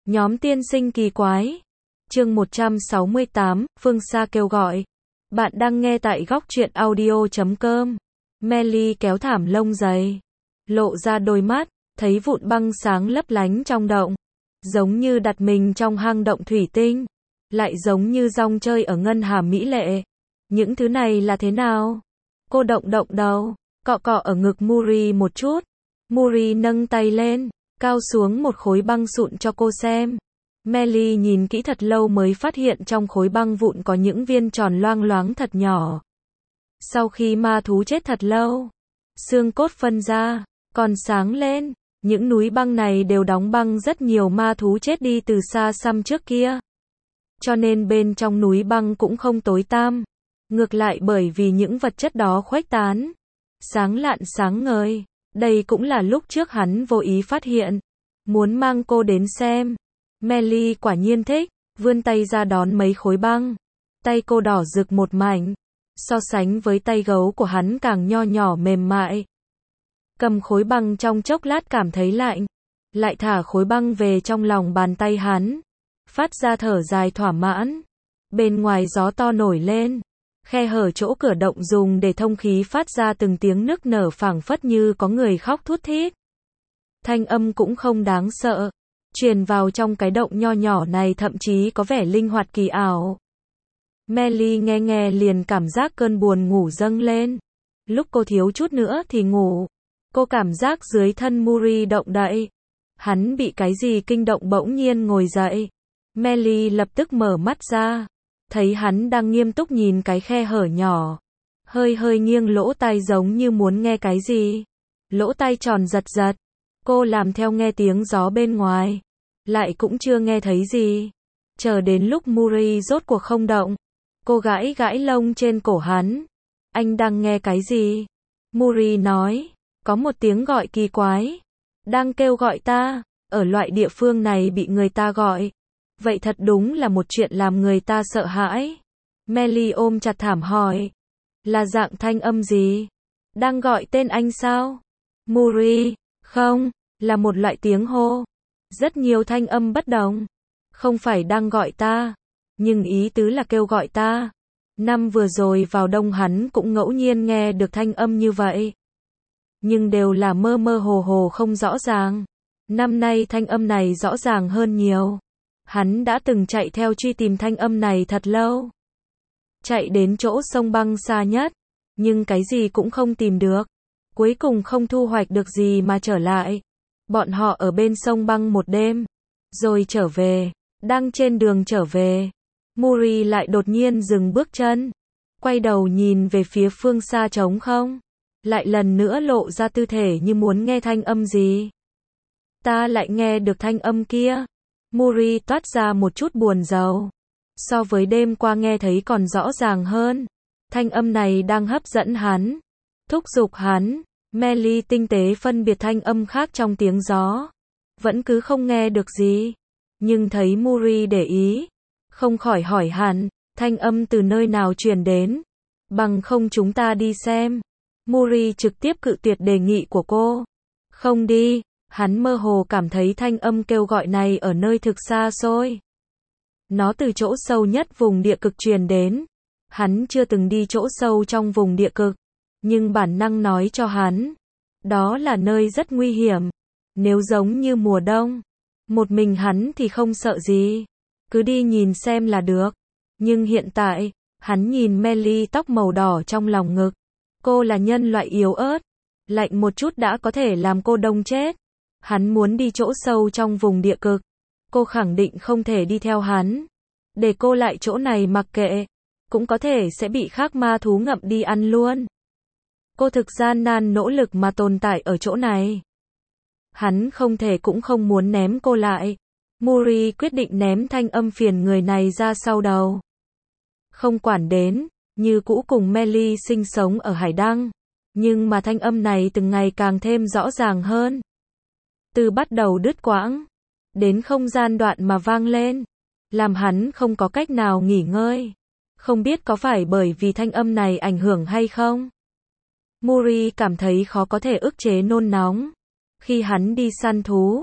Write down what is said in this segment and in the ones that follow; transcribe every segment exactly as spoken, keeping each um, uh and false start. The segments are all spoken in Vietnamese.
Nhóm tiên sinh kỳ quái. Chương một trăm sáu mươi tám, Phương Xa kêu gọi. Bạn đang nghe tại góc truyện audio chấm com. Melly kéo thảm lông dày, lộ ra đôi mắt, thấy vụn băng sáng lấp lánh trong động, giống như đặt mình trong hang động thủy tinh, lại giống như rong chơi ở ngân hà mỹ lệ. Những thứ này là thế nào? Cô động động đầu, cọ cọ ở ngực Muri một chút. Muri nâng tay lên, cao xuống một khối băng sụn cho cô xem. Melly nhìn kỹ thật lâu mới phát hiện trong khối băng vụn có những viên tròn loang loáng thật nhỏ. Sau khi ma thú chết thật lâu, xương cốt phân ra, còn sáng lên. Những núi băng này đều đóng băng rất nhiều ma thú chết đi từ xa xăm trước kia. Cho nên bên trong núi băng cũng không tối tăm. Ngược lại bởi vì những vật chất đó khuếch tán, sáng lạn sáng ngời. Đây cũng là lúc trước hắn vô ý phát hiện. Muốn mang cô đến xem. Melly quả nhiên thích, vươn tay ra đón mấy khối băng. Tay cô đỏ rực một mảnh. So sánh với tay gấu của hắn càng nho nhỏ mềm mại. Cầm khối băng trong chốc lát cảm thấy lạnh. Lại thả khối băng về trong lòng bàn tay hắn. Phát ra thở dài thỏa mãn. Bên ngoài gió to nổi lên. Khe hở chỗ cửa động dùng để thông khí phát ra từng tiếng nức nở phảng phất như có người khóc thút thít. Thanh âm cũng không đáng sợ. Truyền vào trong cái động nho nhỏ này thậm chí có vẻ linh hoạt kỳ ảo. Melly nghe nghe liền cảm giác cơn buồn ngủ dâng lên. Lúc cô thiếu chút nữa thì ngủ. Cô cảm giác dưới thân Muri động đậy. Hắn bị cái gì kinh động bỗng nhiên ngồi dậy. Melly lập tức mở mắt ra. Thấy hắn đang nghiêm túc nhìn cái khe hở nhỏ. Hơi hơi nghiêng lỗ tai giống như muốn nghe cái gì. Lỗ tai tròn giật giật. Cô làm theo nghe tiếng gió bên ngoài. Lại cũng chưa nghe thấy gì. Chờ đến lúc Muri rốt cuộc không động. Cô gãi gãi lông trên cổ hắn. Anh đang nghe cái gì? Muri nói. Có một tiếng gọi kỳ quái. Đang kêu gọi ta. Ở loại địa phương này bị người ta gọi. Vậy thật đúng là một chuyện làm người ta sợ hãi. Melly ôm chặt thảm hỏi. Là dạng thanh âm gì? Đang gọi tên anh sao? Muri. Không, là một loại tiếng hô. Rất nhiều thanh âm bất đồng. Không phải đang gọi ta. Nhưng ý tứ là kêu gọi ta. Năm vừa rồi vào đông hắn cũng ngẫu nhiên nghe được thanh âm như vậy. Nhưng đều là mơ mơ hồ hồ không rõ ràng. Năm nay thanh âm này rõ ràng hơn nhiều. Hắn đã từng chạy theo truy tìm thanh âm này thật lâu. Chạy đến chỗ sông băng xa nhất. Nhưng cái gì cũng không tìm được. Cuối cùng không thu hoạch được gì mà trở lại. Bọn họ ở bên sông băng một đêm. Rồi trở về. Đang trên đường trở về. Muri lại đột nhiên dừng bước chân. Quay đầu nhìn về phía phương xa trống không. Lại lần nữa lộ ra tư thể như muốn nghe thanh âm gì. Ta lại nghe được thanh âm kia. Muri toát ra một chút buồn rầu. So với đêm qua nghe thấy còn rõ ràng hơn. Thanh âm này đang hấp dẫn hắn. Thúc giục hắn. Melly tinh tế phân biệt thanh âm khác trong tiếng gió. Vẫn cứ không nghe được gì. Nhưng thấy Muri để ý. Không khỏi hỏi hắn. Thanh âm từ nơi nào truyền đến. Bằng không chúng ta đi xem. Muri trực tiếp cự tuyệt đề nghị của cô. Không đi. Hắn mơ hồ cảm thấy thanh âm kêu gọi này ở nơi thực xa xôi. Nó từ chỗ sâu nhất vùng địa cực truyền đến. Hắn chưa từng đi chỗ sâu trong vùng địa cực. Nhưng bản năng nói cho hắn. Đó là nơi rất nguy hiểm. Nếu giống như mùa đông. Một mình hắn thì không sợ gì. Cứ đi nhìn xem là được. Nhưng hiện tại, hắn nhìn Melly tóc màu đỏ trong lòng ngực. Cô là nhân loại yếu ớt. Lạnh một chút đã có thể làm cô đông chết. Hắn muốn đi chỗ sâu trong vùng địa cực. Cô khẳng định không thể đi theo hắn. Để cô lại chỗ này mặc kệ. Cũng có thể sẽ bị khác ma thú ngậm đi ăn luôn. Cô thực gian nan nỗ lực mà tồn tại ở chỗ này. Hắn không thể cũng không muốn ném cô lại. Muri quyết định ném thanh âm phiền người này ra sau đầu. Không quản đến, như cũ cùng Melly sinh sống ở Hải Đăng. Nhưng mà thanh âm này từng ngày càng thêm rõ ràng hơn. Từ bắt đầu đứt quãng, đến không gian đoạn mà vang lên. Làm hắn không có cách nào nghỉ ngơi. Không biết có phải bởi vì thanh âm này ảnh hưởng hay không? Muri cảm thấy khó có thể ức chế nôn nóng. Khi hắn đi săn thú,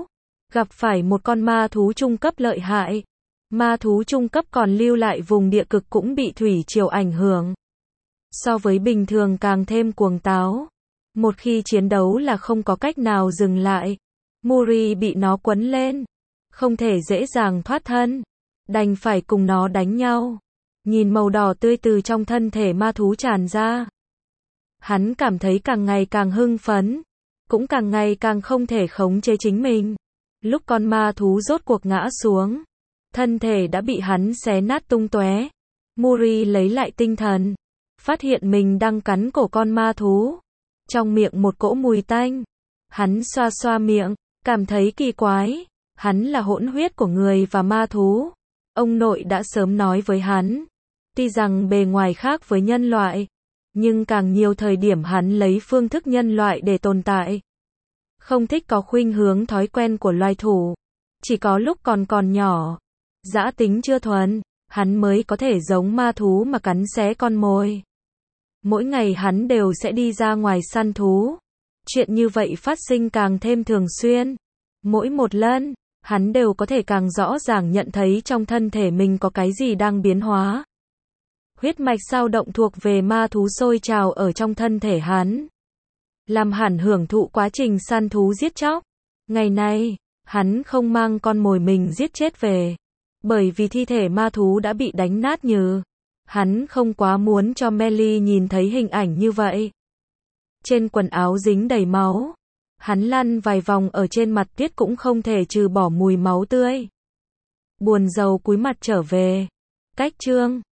gặp phải một con ma thú trung cấp lợi hại. Ma thú trung cấp còn lưu lại vùng địa cực cũng bị thủy triều ảnh hưởng. So với bình thường càng thêm cuồng táo. Một khi chiến đấu là không có cách nào dừng lại. Muri bị nó quấn lên. Không thể dễ dàng thoát thân. Đành phải cùng nó đánh nhau. Nhìn màu đỏ tươi từ trong thân thể ma thú tràn ra. Hắn cảm thấy càng ngày càng hưng phấn. Cũng càng ngày càng không thể khống chế chính mình. Lúc con ma thú rốt cuộc ngã xuống. Thân thể đã bị hắn xé nát tung tóe. Muri lấy lại tinh thần. Phát hiện mình đang cắn cổ con ma thú. Trong miệng một cỗ mùi tanh. Hắn xoa xoa miệng. Cảm thấy kỳ quái. Hắn là hỗn huyết của người và ma thú. Ông nội đã sớm nói với hắn. Tuy rằng bề ngoài khác với nhân loại. Nhưng càng nhiều thời điểm hắn lấy phương thức nhân loại để tồn tại. Không thích có khuynh hướng thói quen của loài thủ. Chỉ có lúc còn còn nhỏ. Dã tính chưa thuần. Hắn mới có thể giống ma thú mà cắn xé con mồi. Mỗi ngày hắn đều sẽ đi ra ngoài săn thú. Chuyện như vậy phát sinh càng thêm thường xuyên. Mỗi một lần, hắn đều có thể càng rõ ràng nhận thấy trong thân thể mình có cái gì đang biến hóa. Huyết mạch dao động thuộc về ma thú sôi trào ở trong thân thể hắn. Làm hắn hưởng thụ quá trình săn thú giết chóc. Ngày nay, hắn không mang con mồi mình giết chết về. Bởi vì thi thể ma thú đã bị đánh nát nhừ. Hắn không quá muốn cho Melly nhìn thấy hình ảnh như vậy. Trên quần áo dính đầy máu. Hắn lăn vài vòng ở trên mặt tuyết cũng không thể trừ bỏ mùi máu tươi. Buồn rầu cúi mặt trở về. Cách chương